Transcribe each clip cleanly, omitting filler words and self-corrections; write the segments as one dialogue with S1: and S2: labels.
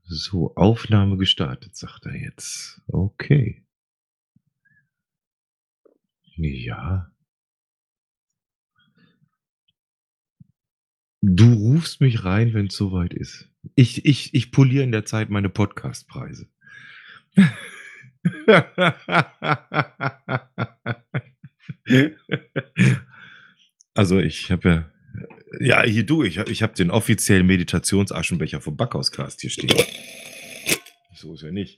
S1: So, Aufnahme gestartet, sagt er jetzt. Okay. Ja. Du rufst mich rein, wenn's soweit ist. Ich poliere in der Zeit meine Podcastpreise. Also, ich habe ja hier du, ich habe den offiziellen Meditations-Aschenbecher vom Backhauscast hier stehen. So ist ja nicht.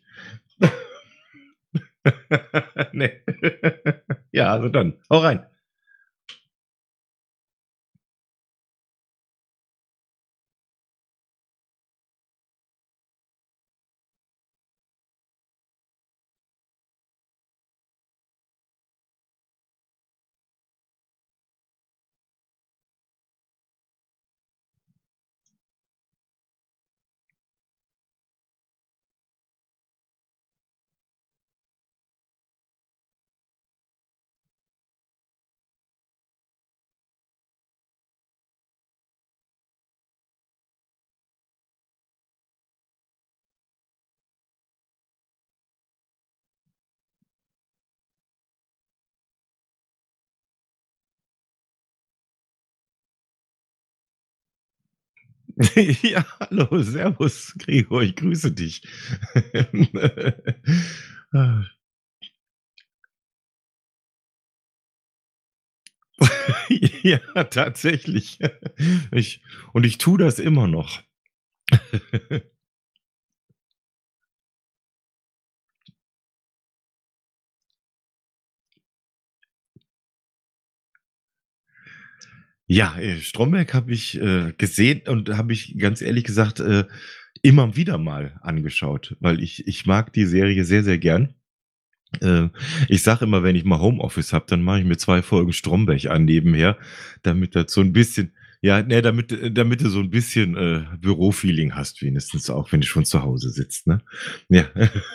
S1: Ne. Ja, also dann, hau rein. Ja, hallo, servus, Gregor, ich grüße dich. Ah. Ja, tatsächlich. Ich ich tue das immer noch. Ja, Stromberg habe ich, gesehen und habe ich ganz ehrlich gesagt, immer wieder mal angeschaut, weil ich mag die Serie sehr, sehr gern. Äh, Ich sage immer, wenn ich mal Homeoffice habe, dann mache ich mir 2 Folgen Stromberg an nebenher, damit das so 'n bisschen ja, ne, damit du so 'n bisschen, Bürofeeling hast wenigstens auch, wenn du schon zu Hause sitzt, ne? Ja.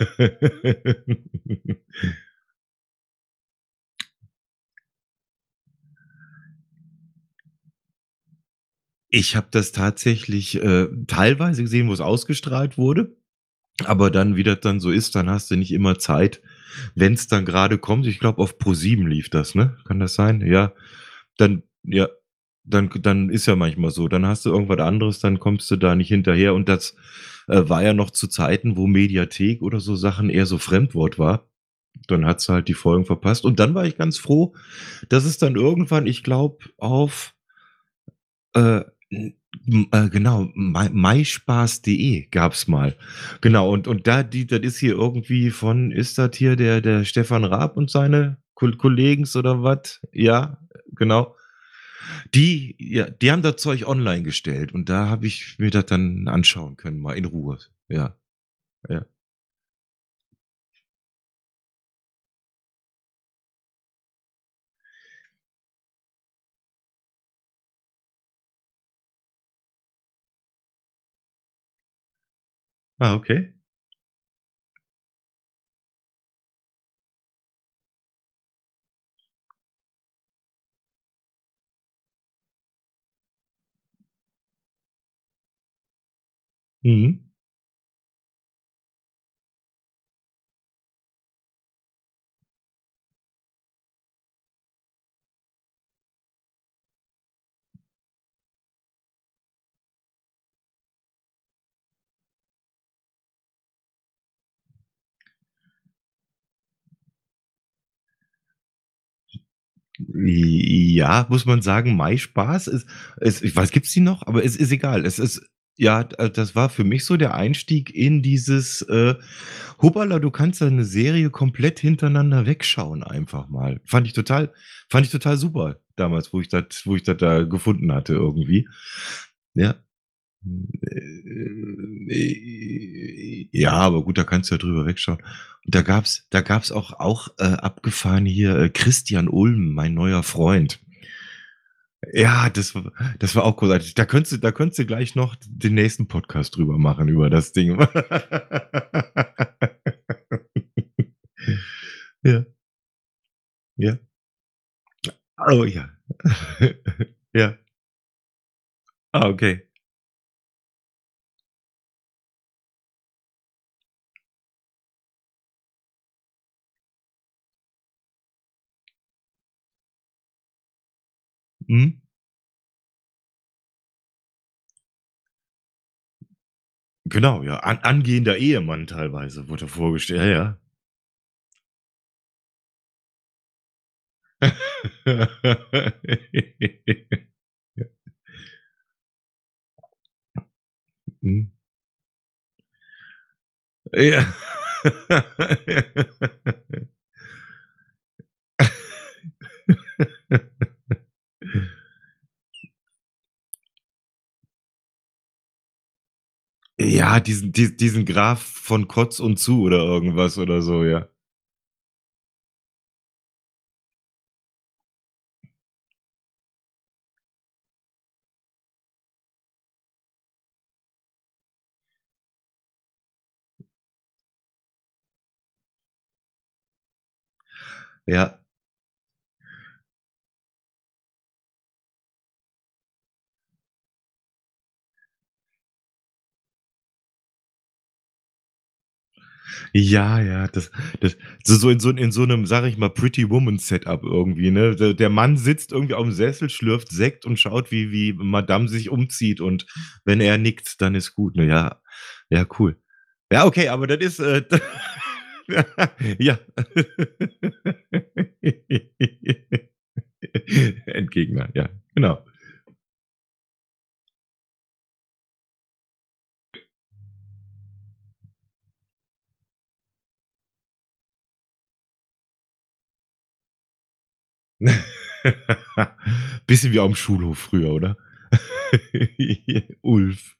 S1: Ich habe das tatsächlich, teilweise gesehen, wo es ausgestrahlt wurde, aber dann, wie das dann so ist, dann hast du nicht immer Zeit, wenn's dann grade kommt. Ich glaube, auf ProSieben lief das, ne? Kann das sein? Ja. Dann ja, dann ist ja manchmal so. Dann hast du irgendwas anderes, dann kommst du da nicht hinterher und das, war ja noch zu Zeiten, wo Mediathek oder so Sachen eher so Fremdwort war. Dann hast du halt die Folgen verpasst und dann war ich ganz froh, dass es dann irgendwann, ich glaube, auf Äh, genau, maispaß.de gab's mal. Genau, und da die das ist hier irgendwie von ist das hier der Stefan Raab und seine Kollegens oder was? Ja, genau. Die haben das Zeug online gestellt und da habe ich mir das dann anschauen können, mal in Ruhe. Ja, ja. Ah, okay. Mhm. Ja, muss man sagen, MySpaß ist ich weiß, gibt's die noch? Aber es ist egal. Es ist ja, das war für mich so der Einstieg in dieses, Hoppala, du kannst da 'ne Serie komplett hintereinander wegschauen einfach mal. Fand ich total super damals, wo ich das da gefunden hatte irgendwie. Ja. Ja, aber gut, da kannst du ja drüber wegschauen. Und da gab's auch, abgefahren hier, Christian Ulm, mein neuer Freund. Ja, das war auch großartig. Da könntest du gleich noch den nächsten Podcast drüber machen, über das Ding. Ja, ja. Oh ja. Ja. Ah, okay. Mhm. Genau, ja. Angehender Ehemann teilweise wurde vorgestellt. Ja, ja. Ja. Mhm. Ja. Ja, diesen Graph von Kotz und zu oder irgendwas oder so, ja. Ja. Ja, ja, in so 'nem, sage ich mal, Pretty Woman Setup irgendwie, ne? Der Mann sitzt irgendwie aufm Sessel, schlürft Sekt und schaut, wie Madame sich umzieht und wenn er nickt, dann ist gut, ne? Ja. Ja, cool. Ja, okay, aber das ist, ja. Endgegner, ja, genau. Bisschen wie aufm Schulhof früher, oder? Ulf.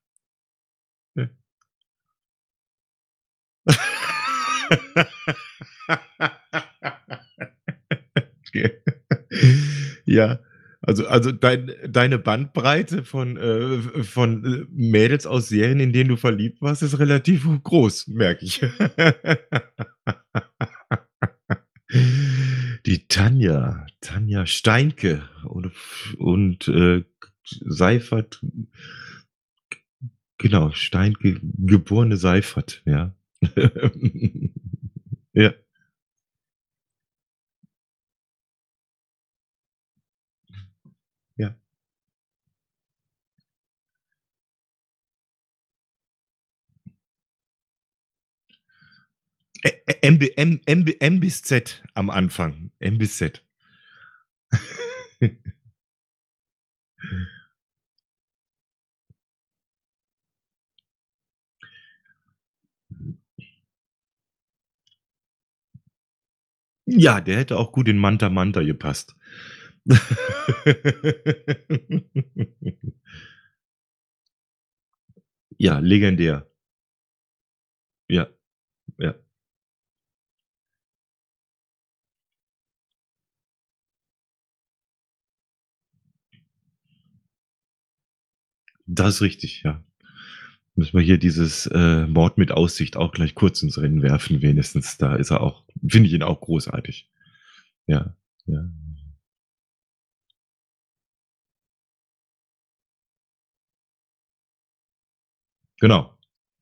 S1: Okay. Ja, also deine Bandbreite von Mädels aus Serien, in denen du verliebt warst, ist relativ groß, merke ich. Die Tanja Steinke und Seifert, genau, Steinke, geborene Seifert, ja. Ja. Ja. M bis Z am Anfang. M bis Z. Ja, der hätte auch gut in Manta Manta gepasst. Ja, legendär. Ja, ja. Das ist richtig, ja. Müssen wir hier dieses, Mord mit Aussicht auch gleich kurz ins Rennen werfen, wenigstens. Da ist er auch, finde ich ihn auch großartig. Ja, ja. Genau.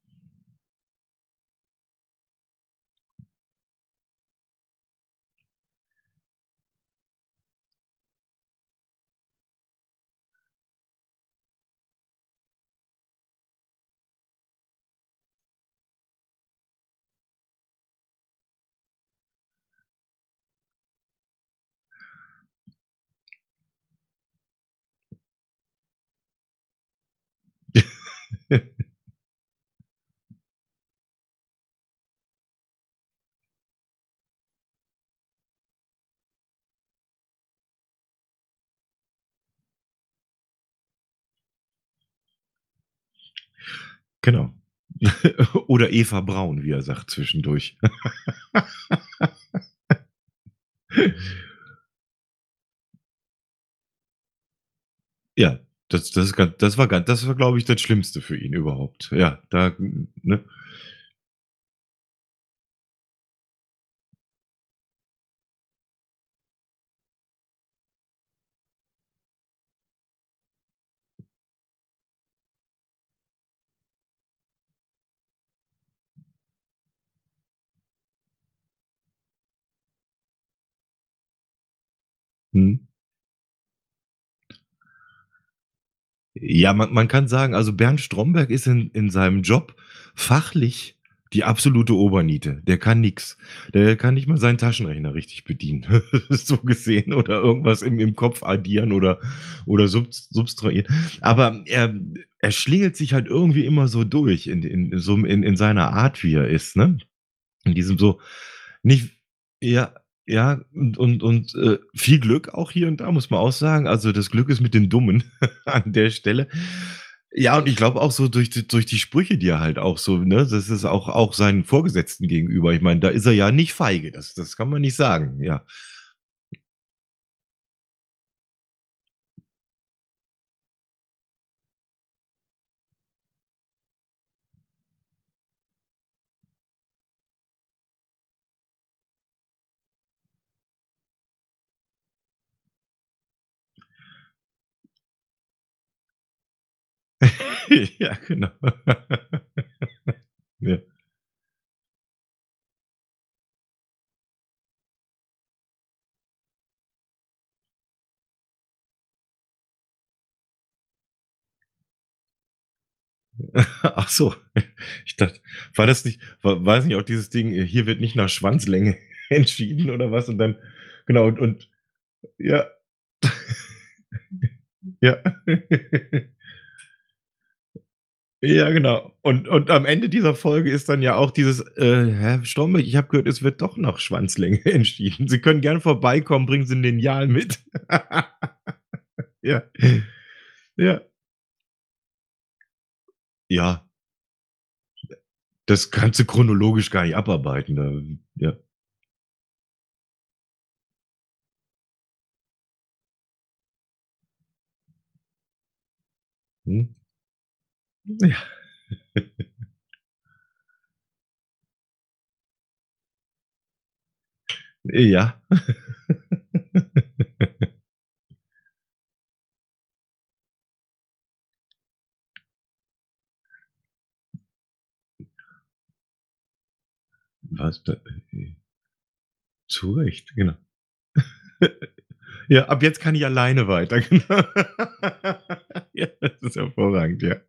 S1: Genau. Oder Eva Braun, wie er sagt zwischendurch. Ja, das war, glaube ich, das Schlimmste für ihn überhaupt. Ja, da, ne? Mhm. Ja, man kann sagen, also Bernd Stromberg ist in seinem Job fachlich die absolute Oberniete. Der kann nix. Der kann nicht mal seinen Taschenrechner richtig bedienen, so gesehen oder irgendwas im Kopf addieren oder subtrahieren. Aber er schlingelt sich halt irgendwie immer so durch in seiner Art, wie er ist, ne? In diesem so nicht ja, ja, viel Glück auch hier und da, muss man auch sagen. Also, das Glück ist mit den Dummen an der Stelle. Ja, und ich glaube auch so durch die Sprüche, die er halt auch so, ne, das ist auch seinen Vorgesetzten gegenüber. Ich meine, da ist er ja nicht feige, das kann man nicht sagen, ja. Ja, genau. Ja. Ach so, ich dachte, war das nicht auch dieses Ding, hier wird nicht nach Schwanzlänge entschieden oder was? Und dann genau und ja, ja. Ja, genau. Und am Ende dieser Folge ist dann ja auch dieses: Herr Stromberg, ich habe gehört, es wird doch nach Schwanzlänge entschieden. Sie können gern vorbeikommen, bringen Sie 'n Lineal mit.“ Ja. Ja. Ja, das kannst du chronologisch gar nicht abarbeiten, da ja. Mhm. Ja. Ja. Was da zu Recht, genau. Ja, ab jetzt kann ich alleine weiter, genau. Ja, das ist hervorragend, ja.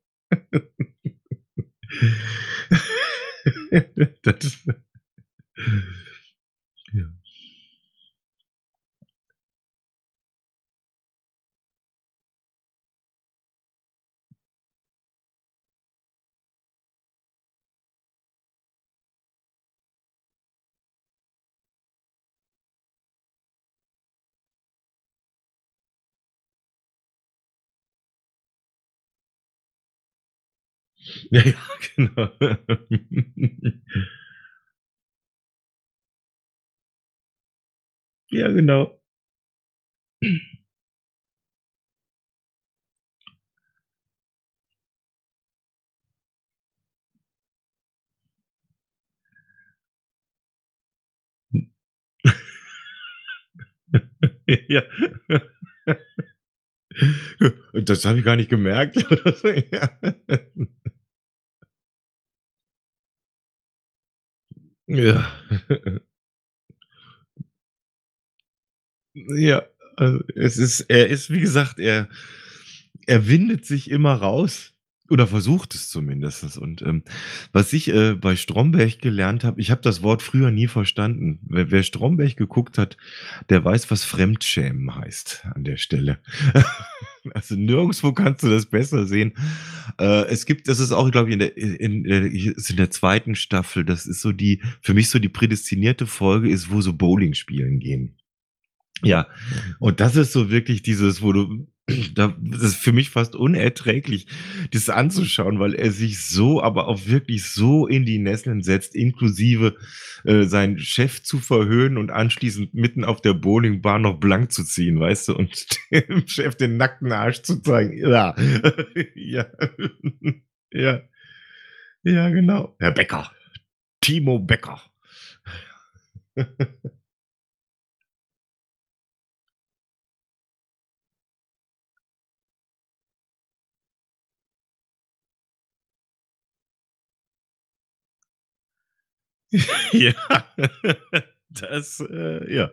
S1: Das ja. Ja, ja, genau. Ja, genau. Ja. Das habe ich gar nicht gemerkt oder so, ja. Ja. Ja, also, wie gesagt, er windet sich immer raus oder versucht es zumindest. Und, was ich, bei Stromberg gelernt habe, ich habe das Wort früher nie verstanden. Wer Stromberg geguckt hat, der weiß, was Fremdschämen heißt an der Stelle. Also, nirgendswo kannst du das besser sehen. Das ist auch, glaube ich, ist in der zweiten Staffel. Das ist so die für mich so die prädestinierte Folge ist, wo sie Bowling spielen gehen. Ja, und das ist so wirklich dieses, wo du das ist für mich fast unerträglich, das anzuschauen, weil er sich so, aber auch wirklich so in die Nesseln setzt, inklusive, seinen Chef zu verhöhnen und anschließend mitten auf der Bowlingbahn noch blank zu ziehen, weißt du? Und dem Chef den nackten Arsch zu zeigen. Ja. Ja. Ja. Ja, genau. Herr Becker, Timo Becker. Ja. Das, ja.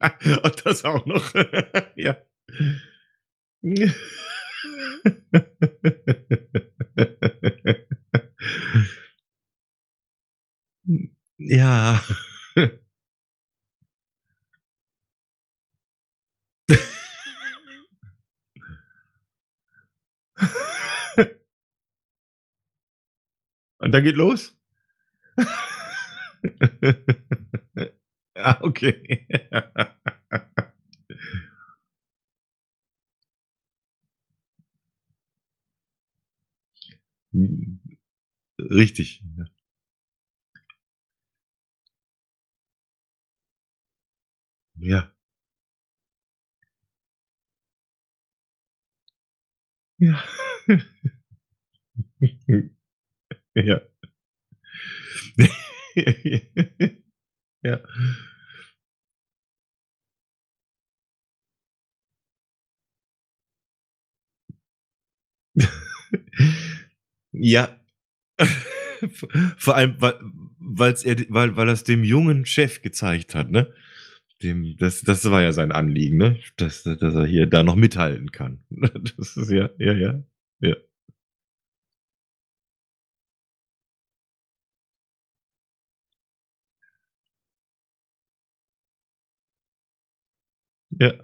S1: Und das auch noch. Ja. Ja. Und dann geht los? Ah, okay. Hm, richtig. Ja. Ja. Ja. Ja. Ja. V vor allem, weil er's dem jungen Chef gezeigt hat, ne? Dem das war ja sein Anliegen, ne? Dass er hier da noch mithalten kann. Das ist ja ja, ja. Ja, ja.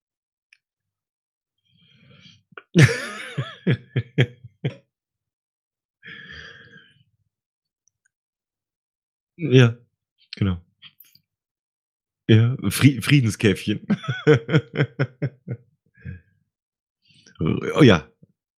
S1: Ja, genau. Ja, Friedenskäffchen. Oh ja.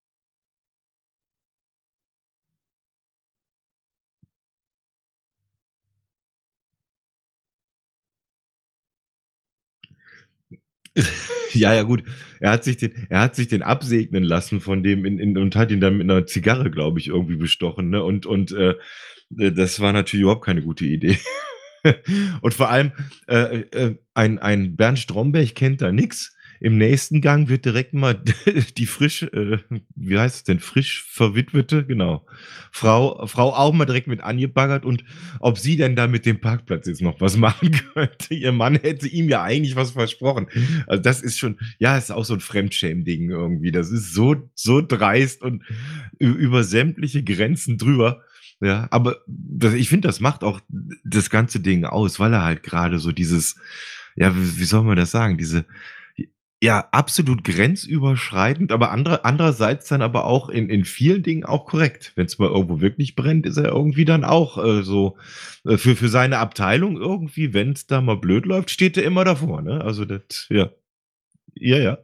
S1: Ja, ja, gut. Er hat sich den absegnen lassen von dem und hat ihn dann mit 'ner Zigarre, glaube ich, irgendwie bestochen, ne? Das war natürlich überhaupt keine gute Idee. Und vor allem, ein Bernd Stromberg kennt da nix. Im nächsten Gang wird direkt mal die wie heißt es denn, frisch Verwitwete, genau, Frau auch mal direkt mit angebaggert und ob sie denn da mit dem Parkplatz jetzt noch was machen könnte. Ihr Mann hätte ihm ja eigentlich was versprochen. Also, das ist schon ja, ist auch so 'n Fremdschämen-Ding irgendwie. Das ist so dreist und über sämtliche Grenzen drüber. Ja, aber ich finde, das macht auch das ganze Ding aus, weil er halt grade so dieses ja, wie soll man das sagen? Ja, absolut grenzüberschreitend, aber andererseits dann aber auch in vielen Dingen auch korrekt. Wenn's mal irgendwo wirklich brennt, ist er irgendwie dann auch, für seine Abteilung irgendwie, wenn's da mal blöd läuft, steht er immer davor, ne? Also, das ja. Ja, ja.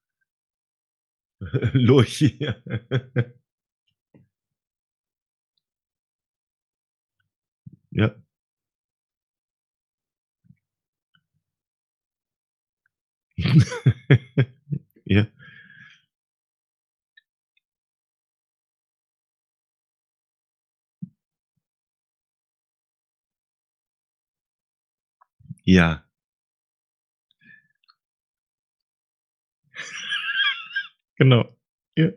S1: Lurch, ja. Ja. Ja. Ja, genau. Ja.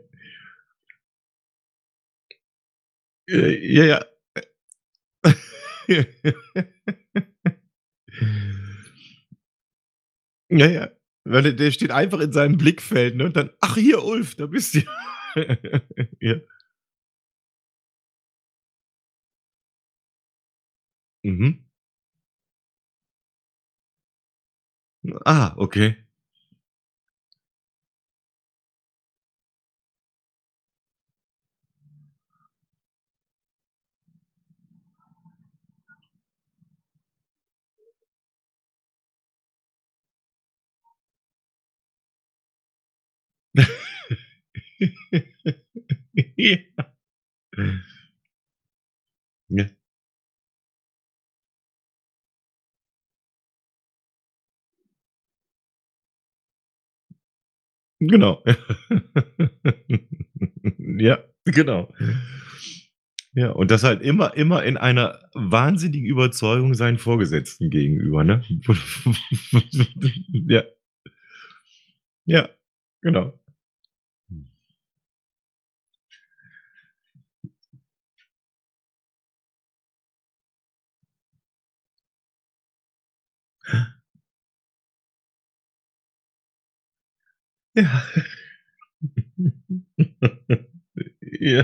S1: Ja, ja. Ja, ja. Weil der steht einfach in seinem Blickfeld, ne, und dann: „Ach hier, Ulf, da bist du ja.“ Ja. Mhm. Ah, okay. Ja. Ja, genau. Ja, genau. Ja, und das halt immer in einer wahnsinnigen Überzeugung seinen Vorgesetzten gegenüber, ne? Ja, ja, genau. Ja. Ja,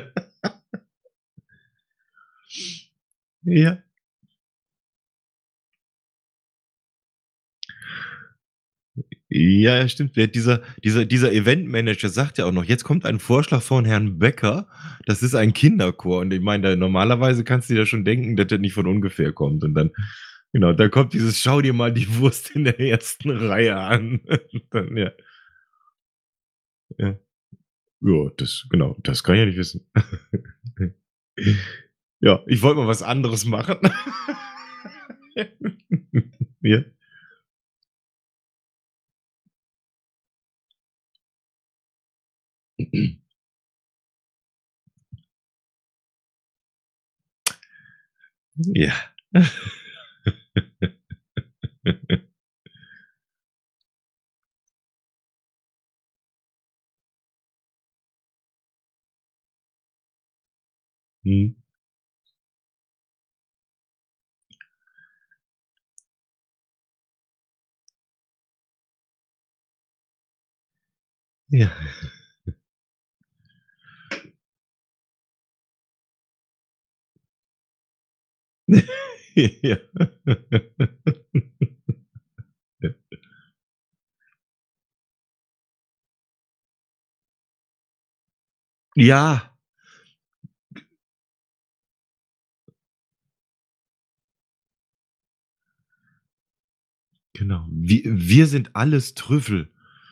S1: ja. Ja, ja, stimmt. Dieser Eventmanager sagt ja auch noch: „Jetzt kommt ein Vorschlag von Herrn Becker. Das ist ein Kinderchor.“ Und ich meine, da normalerweise kannst du dir ja schon denken, dass das nicht von ungefähr kommt. Und dann genau, dann kommt dieses: „Schau dir mal die Wurst in der ersten Reihe an.“ Dann ja, ja. Ja, das genau, das kann ich ja nicht wissen. Ja, ich wollte mal was anderes machen. Ja. Ja. Mhm. Ja. Ja. Ja, genau. Wir sind alles Trüffel.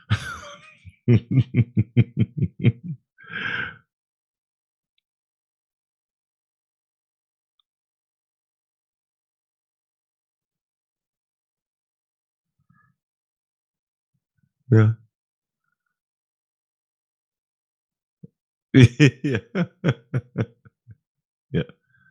S1: Ja. Ja. Ja.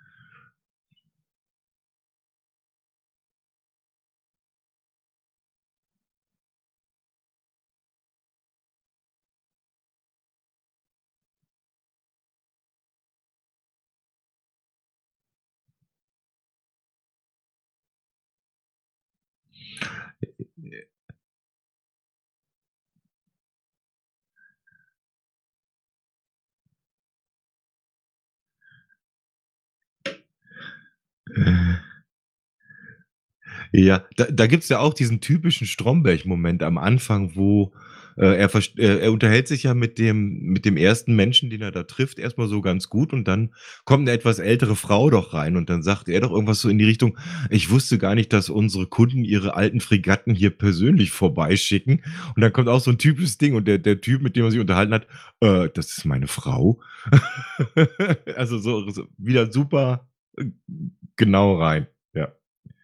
S1: Ja, da gibt's ja auch diesen typischen Stromberg-Moment am Anfang, wo, er unterhält sich ja mit dem ersten Menschen, den er da trifft, erst mal so ganz gut und dann kommt 'ne etwas ältere Frau doch rein und dann sagt er doch irgendwas so in die Richtung: „Ich wusste gar nicht, dass unsere Kunden ihre alten Fregatten hier persönlich vorbeischicken.“ Und dann kommt auch so 'n typisches Ding und der Typ, mit dem er sich unterhalten hat: das ist meine Frau?“ Also, so wieder super, äh, genau rein, ja.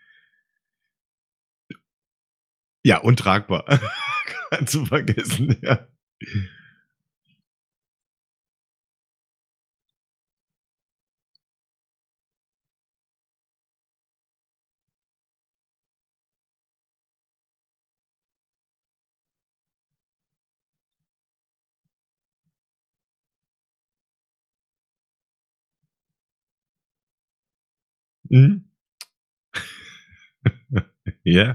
S1: Ja, untragbar. Kannst du vergessen, ja. Mhm. Ja.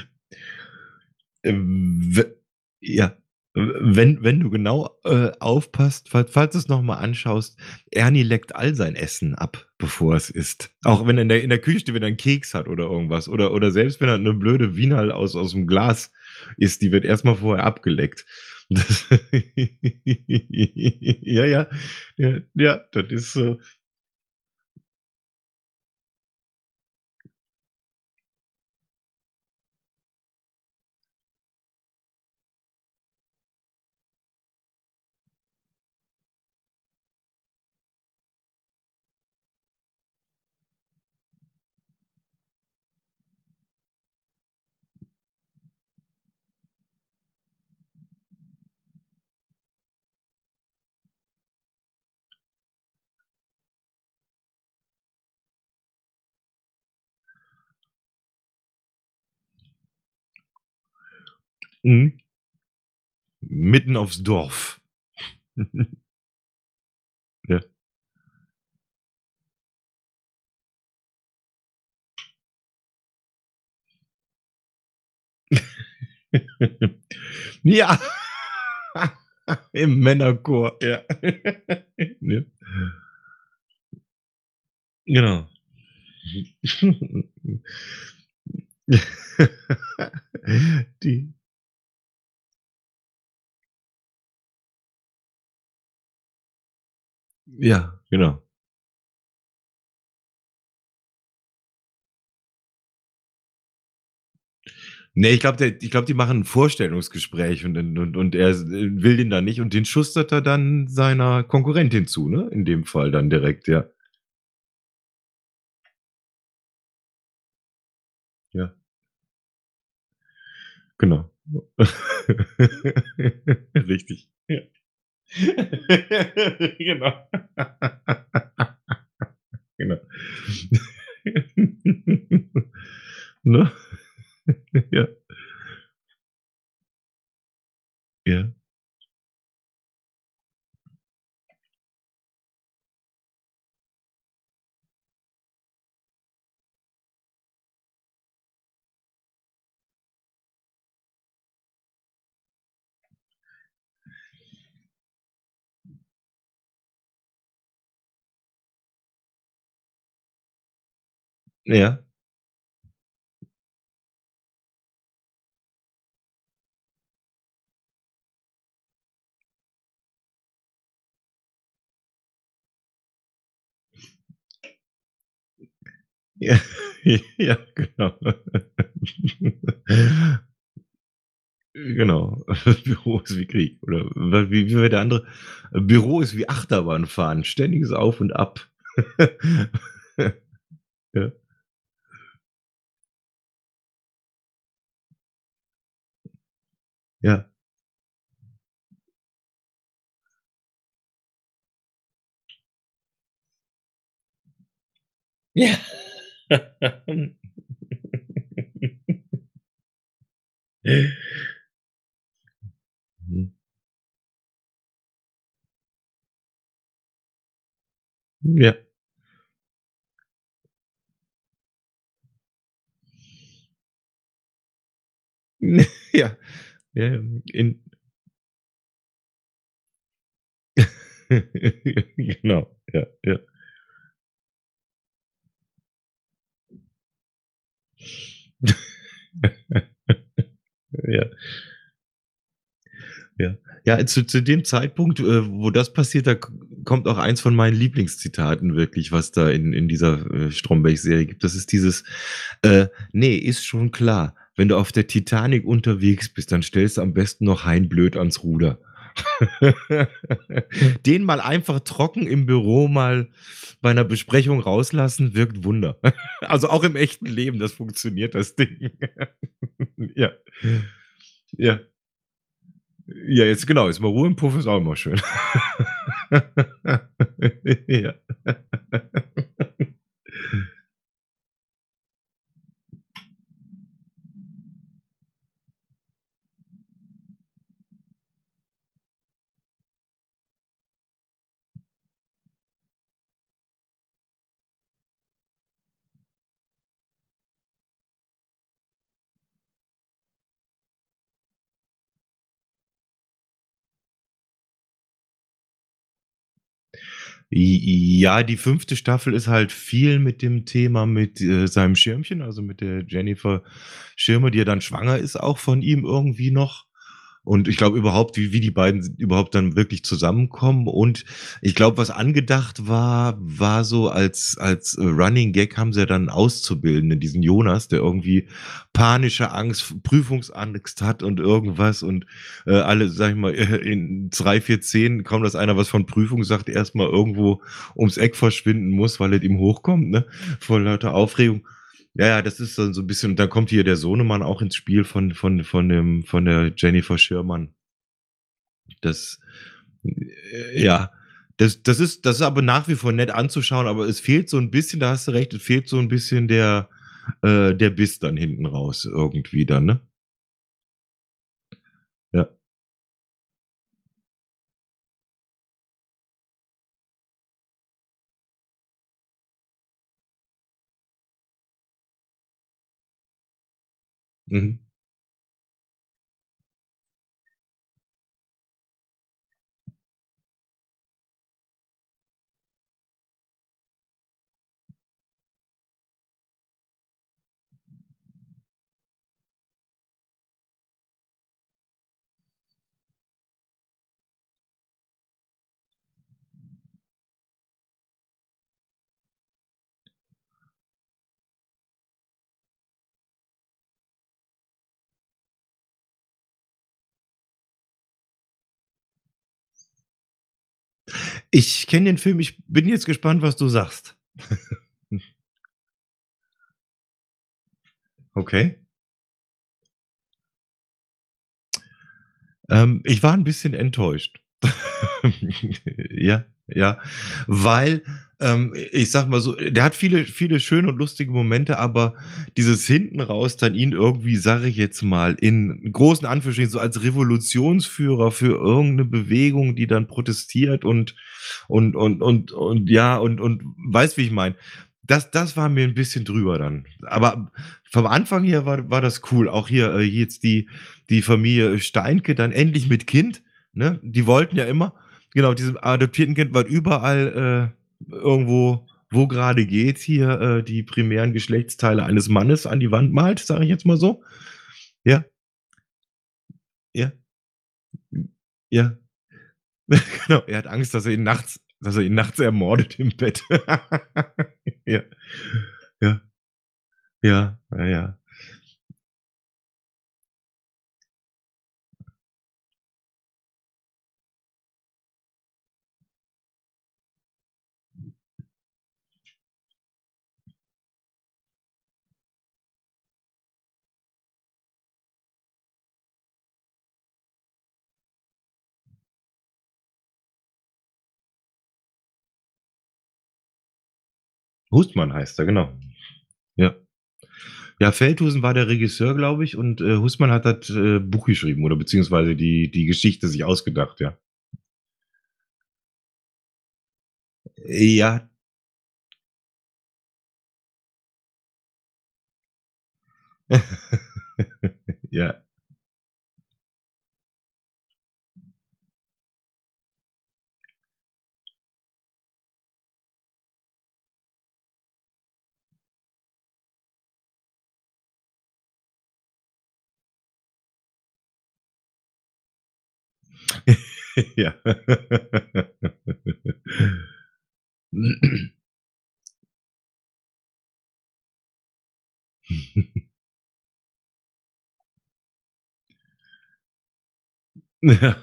S1: W ja. Wenn du genau, aufpasst, falls du's noch mal anschaust, Ernie leckt all sein Essen ab, bevor er's isst. Auch wenn er in der Küche steht, wenn er 'n Keks hat oder irgendwas oder selbst wenn er 'ne blöde Wienerl aus'm Glas isst, die wird erst mal vorher abgeleckt. Das ja, ja. Ja, ja, das ist so. Mhm. Mitten aufs Dorf. Ja. Ja. Im Männerchor, ja. Ne? Genau. Die ja, genau. Ne, ich glaube, die machen 'n Vorstellungsgespräch und er will den dann nicht und den schustert er dann seiner Konkurrentin zu, ne? In dem Fall dann direkt, ja. Ja, genau. Richtig, ja. Genau. Genau. Ne? Ja, ja, ja, ja, ja, genau. Genau. Büro ist wie Krieg oder wie war der andere? Büro ist wie Achterbahnfahren, ständiges Auf und Ab. Ja. Ja. Ja. Mhm. Ja. Ja. Ja, ja. In genau. Ja, ja. Ja. Ja. Ja, zu dem Zeitpunkt, wo das passiert, da kommt auch eins von meinen Lieblingszitaten wirklich, was da in dieser, Stromberg-Serie gibt. Das ist dieses, „Ne, ist schon klar. Wenn du auf der Titanic unterwegs bist, dann stellst du am besten noch Hein blöd ans Ruder.“ Den mal einfach trocken im Büro mal bei 'ner Besprechung rauslassen, wirkt Wunder. Also, auch im echten Leben, das funktioniert, das Ding. Ja. Ja. Ja, jetzt genau, jetzt mal Ruhe im Puff ist auch immer schön. Ja. Ja, die fünfte Staffel ist halt viel mit dem Thema mit, seinem Schirmchen, also mit der Jennifer Schirmer, die ja dann schwanger ist auch von ihm irgendwie noch. Und ich glaube überhaupt, wie die beiden überhaupt dann wirklich zusammenkommen. Und ich glaube, was angedacht war so als Running Gag haben sie ja dann 'n Auszubildenden, diesen Jonas, der irgendwie panische Angst, Prüfungsangst hat und irgendwas und, alle, sage ich mal, in 3, 4 Szenen kaum, dass einer was von Prüfung sagt, erst mal irgendwo ums Eck verschwinden muss, weil es ihm hochkommt, ne, vor lauter Aufregung. Ja, ja, das ist dann so 'n bisschen dann kommt hier der Sohnemann auch ins Spiel von der Jennifer Sherman. Das ja, das ist aber nach wie vor nett anzuschauen, aber es fehlt so 'n bisschen, da hast du recht, es fehlt so 'n bisschen der Biss dann hinten raus irgendwie dann, ne? Ja. Mhm. Ich kenne den Film, ich bin jetzt gespannt, was du sagst. Okay. Ich war 'n bisschen enttäuscht. Ja, ja, weil, ich sage mal so, der hat viele schöne und lustige Momente, aber dieses hinten raus dann ihn irgendwie, sage ich jetzt mal, in großen Anführungsstrichen so als Revolutionsführer für irgend 'ne Bewegung, die dann protestiert und ja, und weißt, wie ich meine? Das war mir 'n bisschen drüber dann. Aber vom Anfang her war das cool. Auch hier, jetzt die Familie Steinke dann endlich mit Kind, ne? Die wollten ja immer genau, diesem adoptierten Kind, weil überall, irgendwo, wo grade geht, hier, die primären Geschlechtsteile eines Mannes an die Wand malt, sage ich jetzt mal so. Ja, ja, ja. Genau. Er hat Angst, dass er ihn nachts ermordet im Bett. Ja, ja, ja, ja, ja. Hustmann heißt er, genau. Ja. Ja, Feldhusen war der Regisseur, glaube ich, und, Hustmann hat das, Buch geschrieben oder beziehungsweise die Geschichte sich ausgedacht, ja. Ja. Ja. Ja. Ja.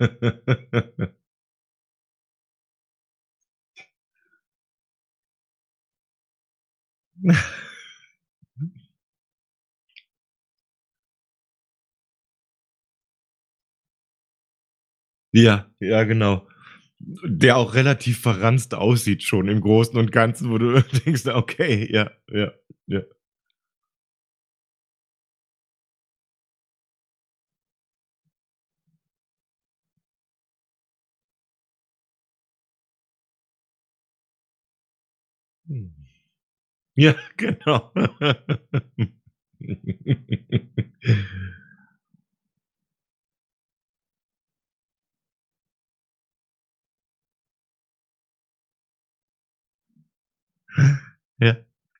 S1: Ja, ja, genau. Der auch relativ verranzt aussieht schon im Großen und Ganzen, wo du denkst: „Okay, ja, ja, ja.“ Mhm. Ja, genau. Ja.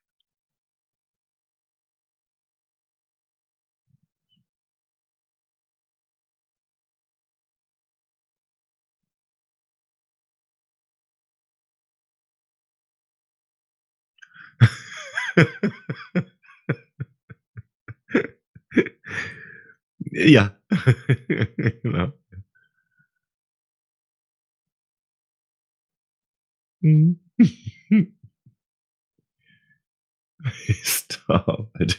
S1: Ja. Genau. Mhm. Stop it.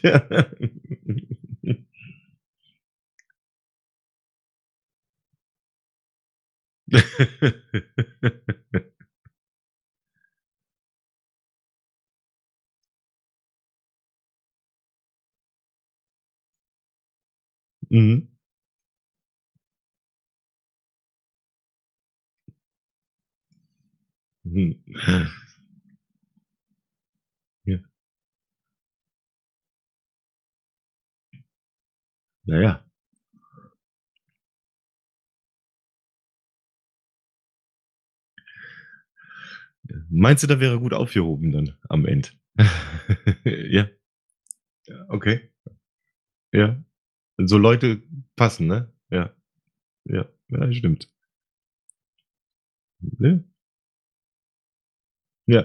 S1: Mhm. Mhm. Ja. Ja, ja. Meinst du, da wäre er gut aufgehoben dann am Ende? Ja, ja, okay. Ja. So Leute passen, ne? Ja, ja, ja, stimmt. Ja, ja.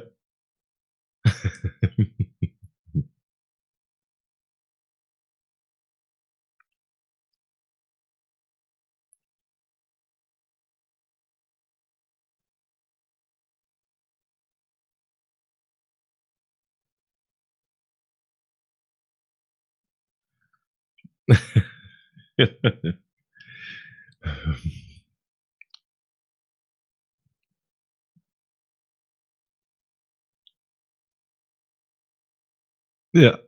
S1: Ja,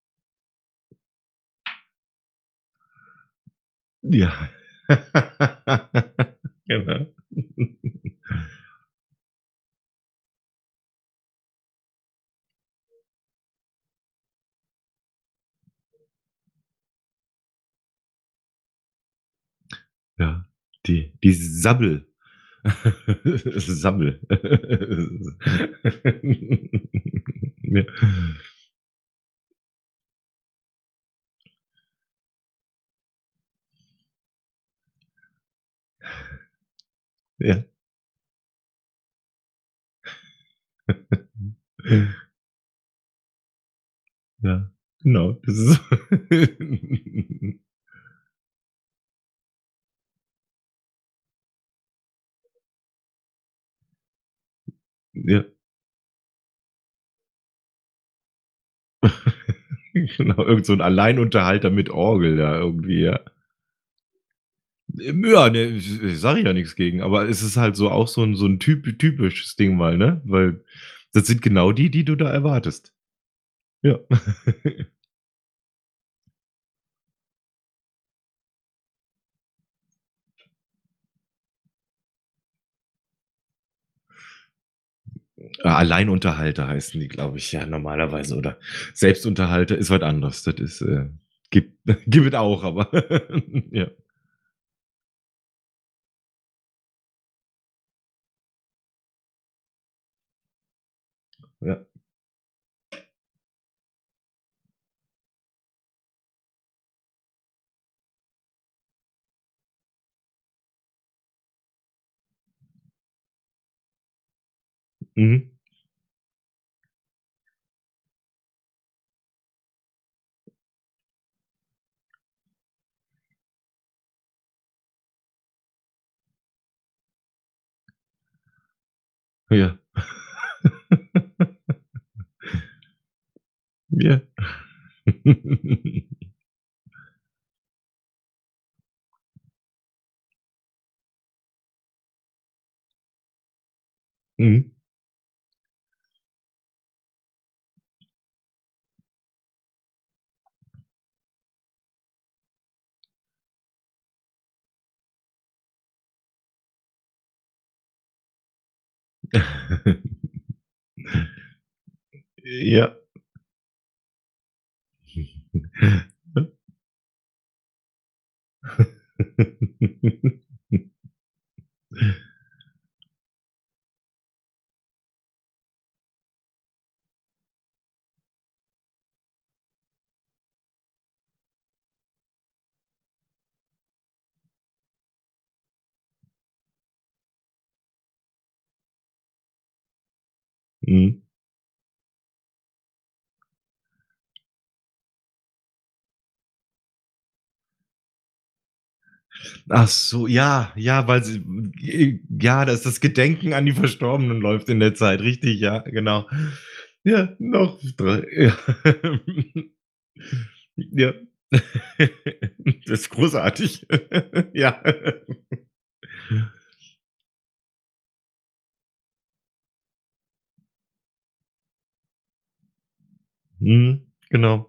S1: ja. Genau. Ja, die Sabbel. Sabbel. Ja. Ja. Ja, genau. Das ist ja. Genau, irgend so 'n Alleinunterhalter mit Orgel da irgendwie, ja. Ja, ne, ich sage ja nix gegen, aber es ist halt so auch so 'n typisches Ding mal, ne? Weil das sind genau die, die du da erwartest. Ja. Alleinunterhalter heißen die, glaube ich, ja, normalerweise oder Selbstunterhalter ist was anderes. Das ist, gibt gibt es auch, aber ja, ja. Mhm. Ja. Ja. Mhm. Ja. Mhm. Ach so, ja, ja, weil sie ja, dass das Gedenken an die Verstorbenen läuft in der Zeit, richtig, ja, genau. Ja, noch 3, ja. Ja. Das ist großartig. Ja. Mhm, genau.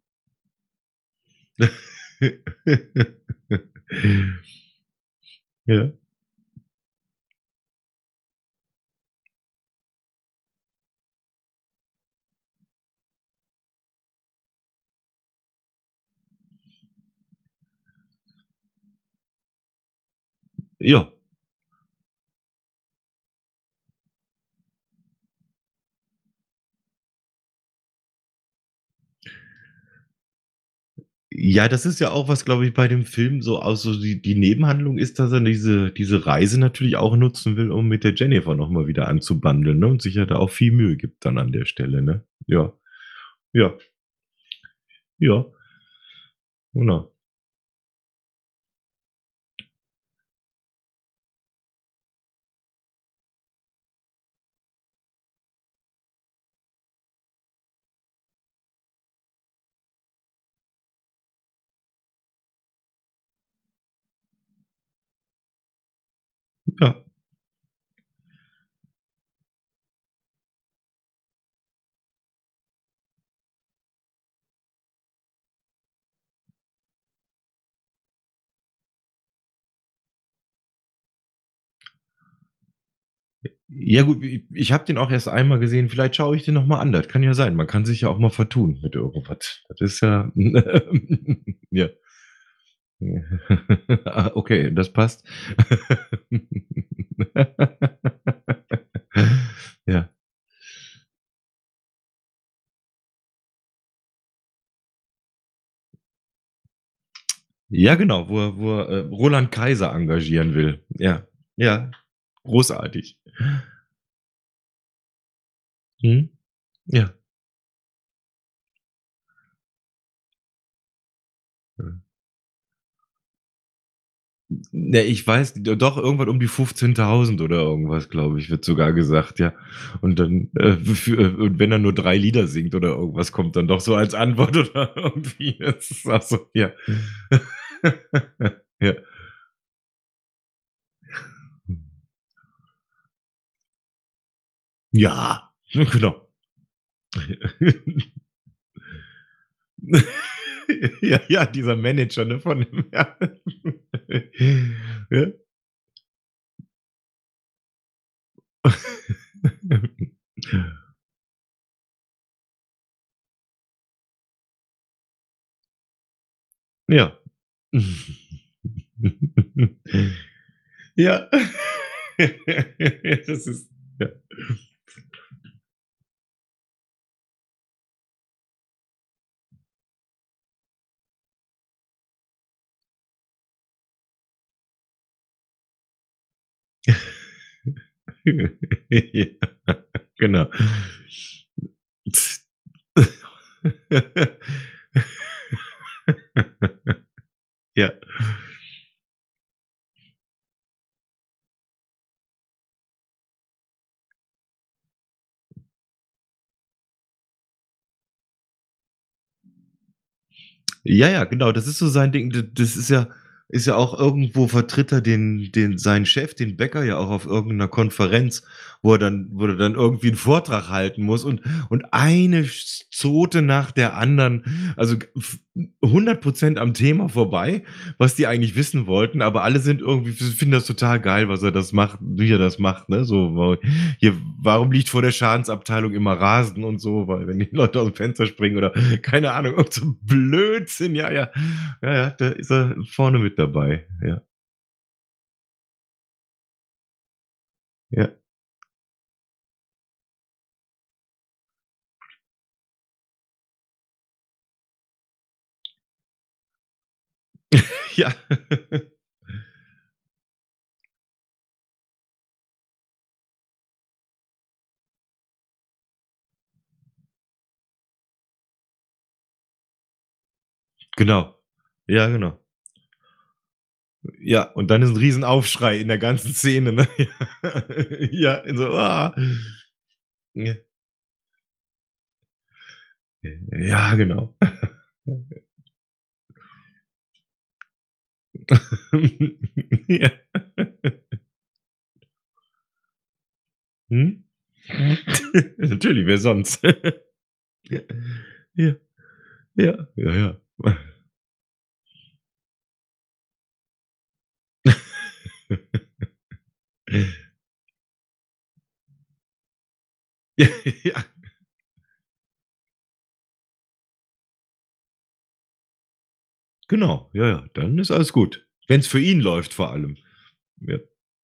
S1: Ja, ja. Ja, das ist ja auch was, glaube ich, bei dem Film so aus so die Nebenhandlung ist, dass er diese Reise natürlich auch nutzen will, um mit der Jennifer noch mal wieder anzubandeln, ne, und sich ja da auch viel Mühe gibt dann an der Stelle, ne? Ja, ja, ja, genau. Ja. Ja gut, ich habe den auch erst einmal gesehen, vielleicht schaue ich den noch mal an. Das kann ja sein. Man kann sich ja auch mal vertun mit irgendwas. Das ist ja ja. Ah, okay, das passt. Ja. Ja, genau, wo er Roland Kaiser engagieren will. Ja, ja, großartig. Mhm. Ja. Mhm. Ne, ich weiß doch irgendwas um die 15.000 oder irgendwas, glaube ich, wird sogar gesagt, ja. Und dann, und wenn er nur 3 Lieder singt oder irgendwas, kommt dann doch so als Antwort oder irgendwie. Das ist auch so, ja. Ja. Ja, genau. Ja, ja, dieser Manager, ne, von dem ja. Ja. Ja. Ja. Das ist ja. Ja, genau. Ja. Ja, ja, genau, das ist so sein Ding. Das ist ja auch irgendwo vertritt er den seinen Chef, den Bäcker ja auch auf irgend 'ner Konferenz, wo er dann irgendwie 'n Vortrag halten muss und eine Zote nach der anderen, also, 100% am Thema vorbei, was die eigentlich wissen wollten, aber alle sind irgendwie finden das total geil, was er das macht, wie er das macht, ne? So, hier, warum liegt vor der Schadensabteilung immer Rasen und so, weil wenn die Leute aus'm Fenster springen oder keine Ahnung, irgend so 'n Blödsinn. Ja, ja. Ja, ja, da ist er vorne mit dabei. Ja, ja. Ja. Genau. Ja, genau. Ja, und dann ist 'n Riesenaufschrei in der ganzen Szene, ne? Ja, so: „Ah!“ Ja. Ja, genau. Ja. Mhm. Natürlich, wer sonst? Ja. Ja. Ja. Ja, ja. Ja, ja. Genau. Ja, ja, dann ist alles gut. Wenn's für ihn läuft vor allem. Ja.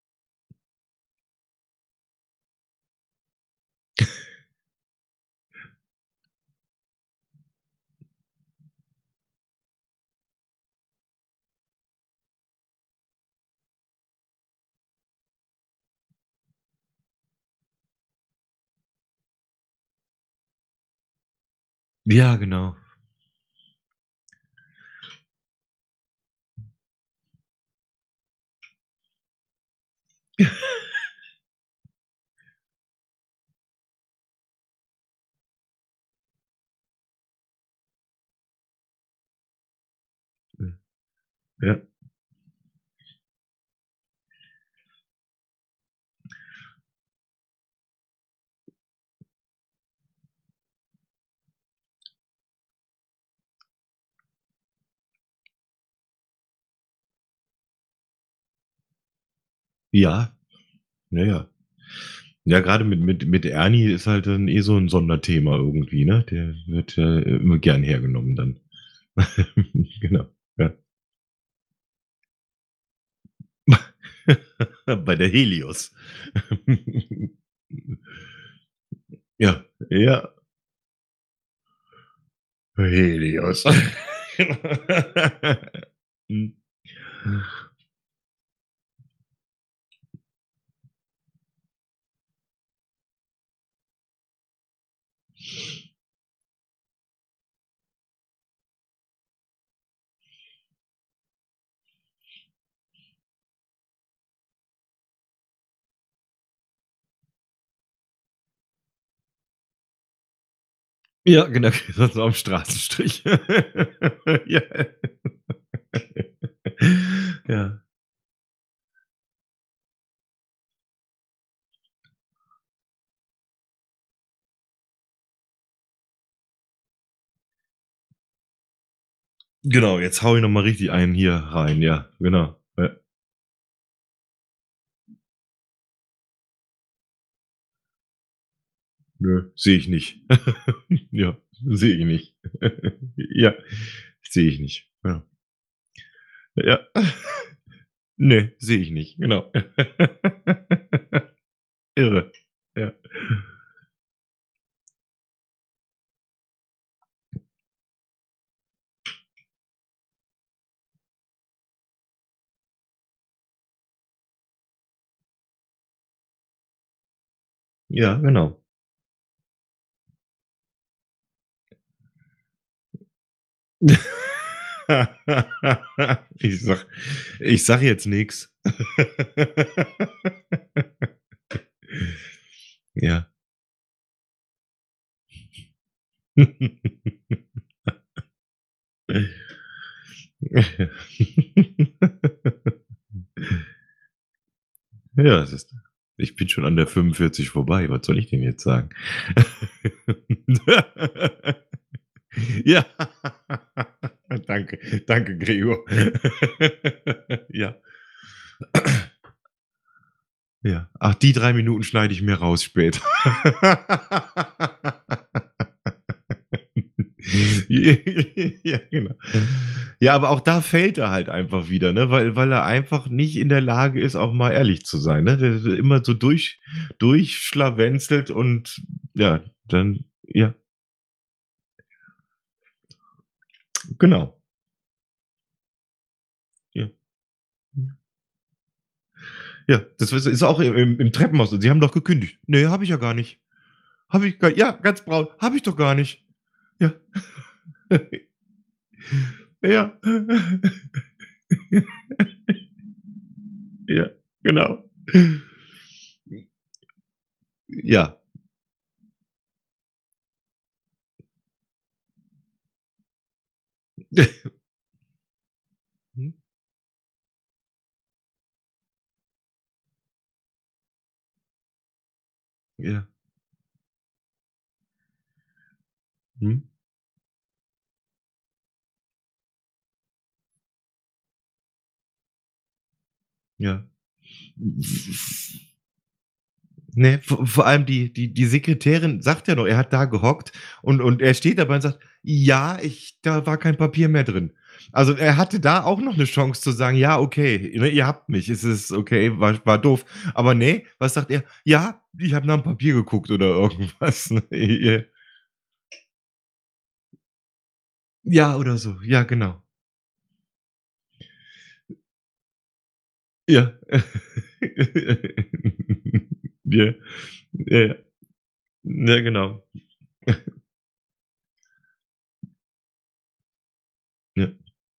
S1: Ja, genau. Ja. Ja, ja, ja. Ja, grade mit Ernie ist halt dann eh so 'n Sonderthema irgendwie, ne? Der wird ja immer gern hergenommen dann. Genau, ja. Bei der Helios. Ja, ja, Helios. Mhm. Ja, genau, so am Straßenstrich. Ja. Ja. Genau, jetzt haue ich noch mal richtig einen hier rein, ja, genau. Ja. Nö, sehe ich nicht. Ja, sehe ich nicht. Ja, sehe ich nicht. Ja. Ja. Ne, sehe ich nicht, genau. Irre. Ja. Ja, genau. Ich sage jetzt nix. Ja. Ja, siehste. Ich bin schon an der 45 vorbei. Was soll ich denn jetzt sagen? Ja. Danke, danke, Gregor. Ja. Ja. Ach, die 3 Minuten schneide ich mir raus später. Ja, genau. Ja, aber auch da fällt er halt einfach wieder, ne, weil er einfach nicht in der Lage ist, auch mal ehrlich zu sein, ne? Der immer so durchschlawenzelt und ja, dann ja, genau. Ja. Ja, das ist auch im Treppenhaus so. „Sie haben doch gekündigt." „Ne, habe ich ja gar nicht. Habe ich gar ja, ganz brav. Habe ich doch gar nicht." Ja. Ja. Ja, genau. Ja. Mhm. Ja. Mhm. Ja. Ne, vor allem die Sekretärin sagt ja noch, er hat da gehockt und er steht dabei und sagt: „Ja, da war kein Papier mehr drin." Also, er hatte da auch noch 'ne Chance zu sagen: „Ja, okay, ne, ihr habt mich. Es ist okay, war doof." Aber ne, was sagt er? „Ja, ich habe nach'm Papier geguckt" oder irgendwas, ne? Ja, oder so. Ja, genau. Ja. Ja. Ja, ja. Ja, genau. Ja.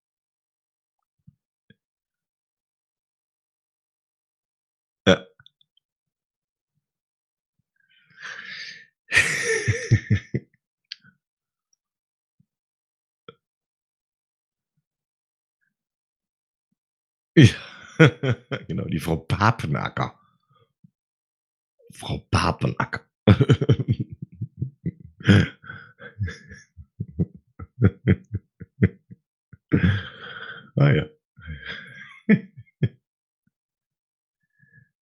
S1: Ja. Ja. Genau, die Frau Papenacker. Frau Papenacker. Ah ja.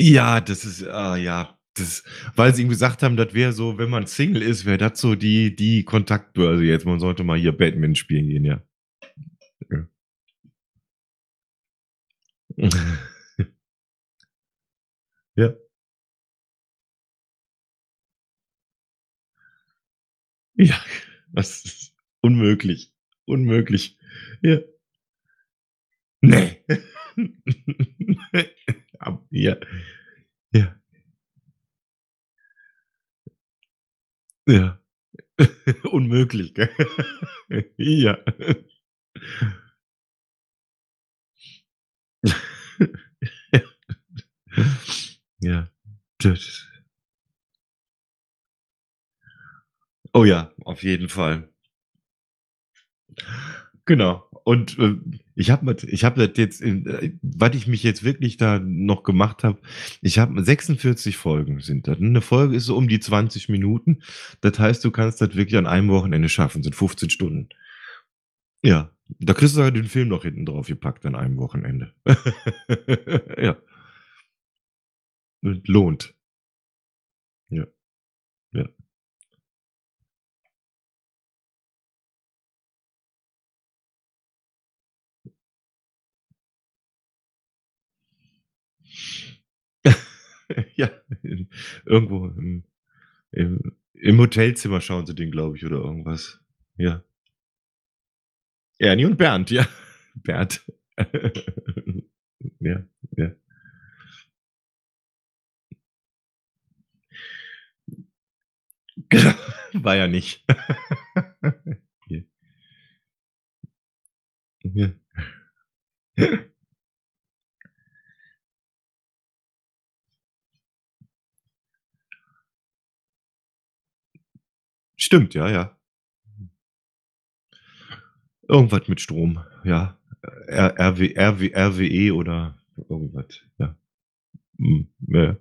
S1: Ja, das ist ja, das weil sie ihm gesagt haben, das wäre so, wenn man Single ist, wäre das so die Kontaktbörse jetzt. Man sollte mal hier Badminton spielen gehen, ja. Ja. Ja. Ja, das ist unmöglich. Unmöglich. Ja. Ne. Ja, ja, ja. Unmöglich, gell? Ja. Ja, das oh ja, auf jeden Fall. Genau. Und, ich habe das jetzt was ich mich jetzt wirklich da noch gemacht habe, ich habe 46 Folgen sind das. 'Ne Folge ist so um die 20 Minuten. Das heißt, du kannst das wirklich an einem Wochenende schaffen, sind 15 Stunden. Ja, da kriegst du sogar den Film noch hinten drauf gepackt an einem Wochenende. Ja, lohnt. Ja, ja. Ja, irgendwo im Hotelzimmer schauen sie den, glaube ich, oder irgendwas. Ja. Ernie und Bernd, ja. Bernd. Ja, ja. Genau, war ja nicht. Ja, ja. Stimmt, ja, ja. Irgendwas mit Strom, ja. RWE oder irgendwas, ja. Mhm, ja,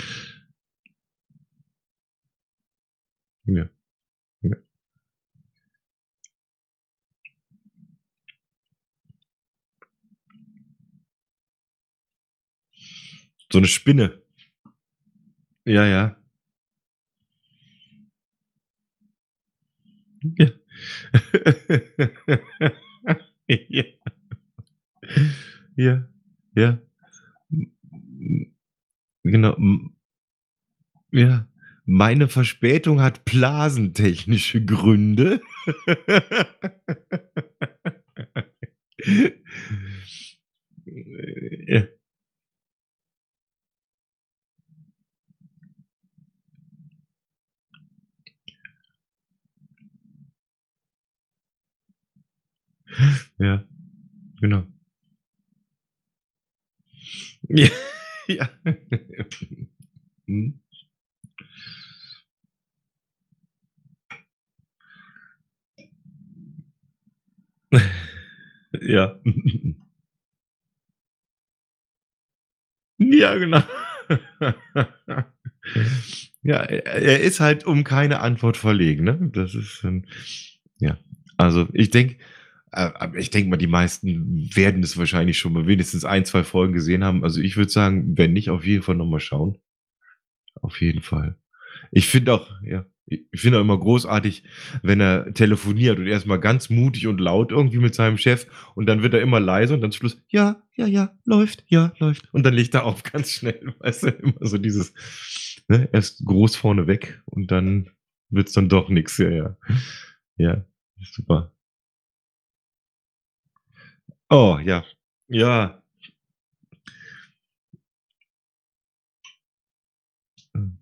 S1: ja, ja. So 'ne Spinne. Ja, ja. Ja. Ja. Ja, ja. M genau, ja. Meine Verspätung hat blasentechnische Gründe. Ja, ja, genau. Ja, ja. Mhm. Ja. Ja, genau. Ja, er ist halt um keine Antwort verlegen, ne? Das ist, ja. Also, ich denke mal, die meisten werden es wahrscheinlich schon mal wenigstens ein 2 Folgen gesehen haben. Also, ich würde sagen, wenn nicht, auf jeden Fall noch mal schauen. Auf jeden Fall. Ich finde auch ja, ich finde auch immer großartig, wenn er telefoniert und erst mal ganz mutig und laut irgendwie mit seinem Chef und dann wird er immer leiser und dann zum Schluss: „Ja, ja, ja, läuft.“ Und dann legt er auf ganz schnell, weißt du? Immer so dieses, ne, erst groß vorne weg und dann wird's dann doch nix. Ja, ja. Ja, super. Oh, ja. Ja. Mhm.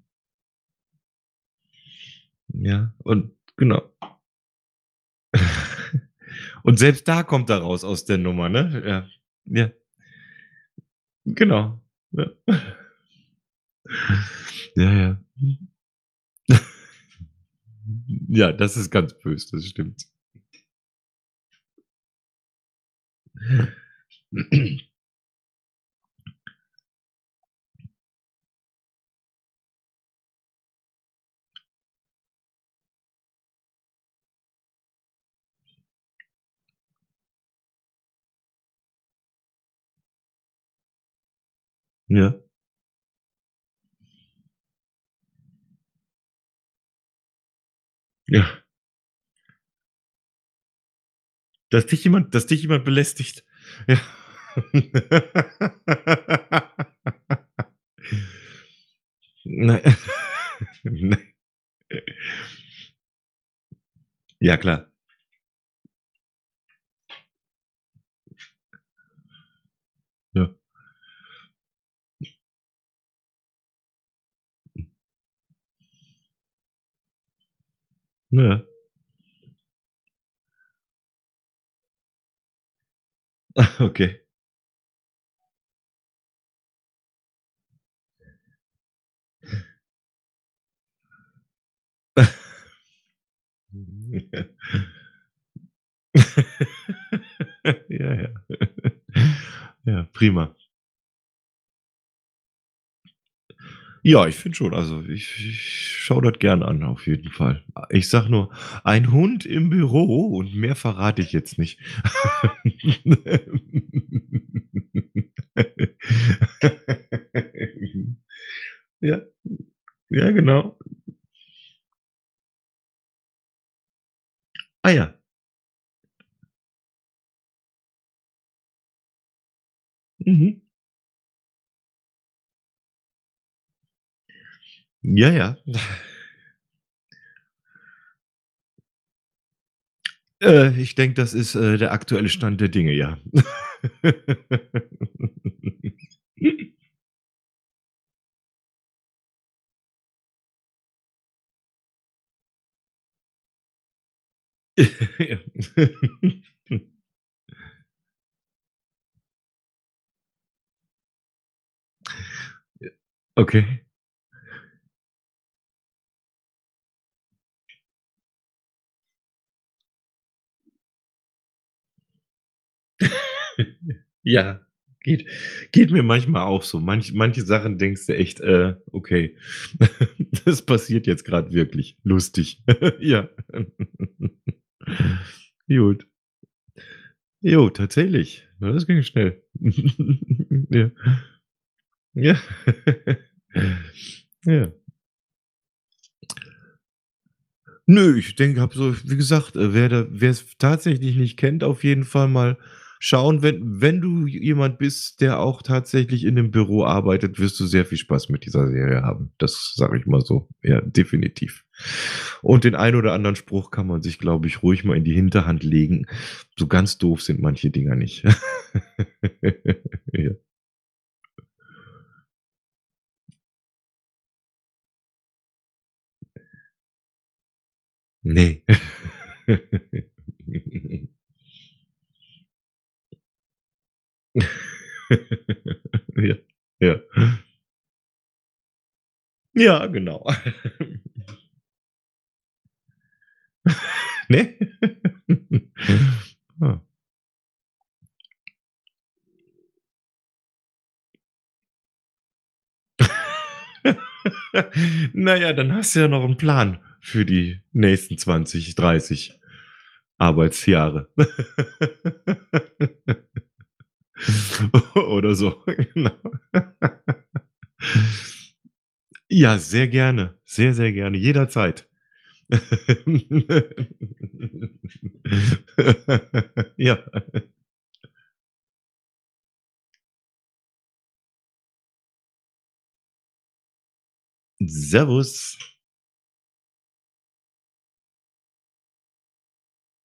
S1: Ja, und genau. Und selbst da kommt er raus aus der Nummer, ne? Ja. Ja, genau. Ja. Ja, ja. Ja, das ist ganz böse, das stimmt. Ja. Ja. Dass dich jemand belästigt. Ja. Nei ne. Ja, klar. Ja. Ja. Okay. Ja, ja. Ja, prima. Ja, ich finde schon, also ich schaue das gern an, auf jeden Fall. Ich sage nur: „Ein Hund im Büro“ und mehr verrate ich jetzt nicht. Ja, ja, genau. Ah ja. Mhm. Ja, ja. Ich denke, das ist, der aktuelle Stand der Dinge, ja. Ja. Okay. Ja, geht geht mir manchmal auch so. Manche Sachen denkst du echt, okay, das passiert jetzt grad wirklich. Lustig. Ja. Gut. Jo, tatsächlich. Na, das ging schnell. Ja. Ja. Ja. Nö, ich denke, habe so wie gesagt, wer's tatsächlich nicht kennt, auf jeden Fall mal schauen. Wenn du jemand bist, der auch tatsächlich in 'nem Büro arbeitet, wirst du sehr viel Spaß mit dieser Serie haben. Das sage ich mal so. Ja, definitiv. Und den einen oder anderen Spruch kann man sich, glaube ich, ruhig mal in die Hinterhand legen. So ganz doof sind manche Dinger nicht. Ja. Ne. Ja, ja. Ja, genau. Ne? Ah. Na ja, dann hast du ja noch 'n Plan für die nächsten 20, 30 Arbeitsjahre. Oder so, genau. Ja, sehr gerne. Sehr, sehr gerne, jederzeit. Ja. Servus.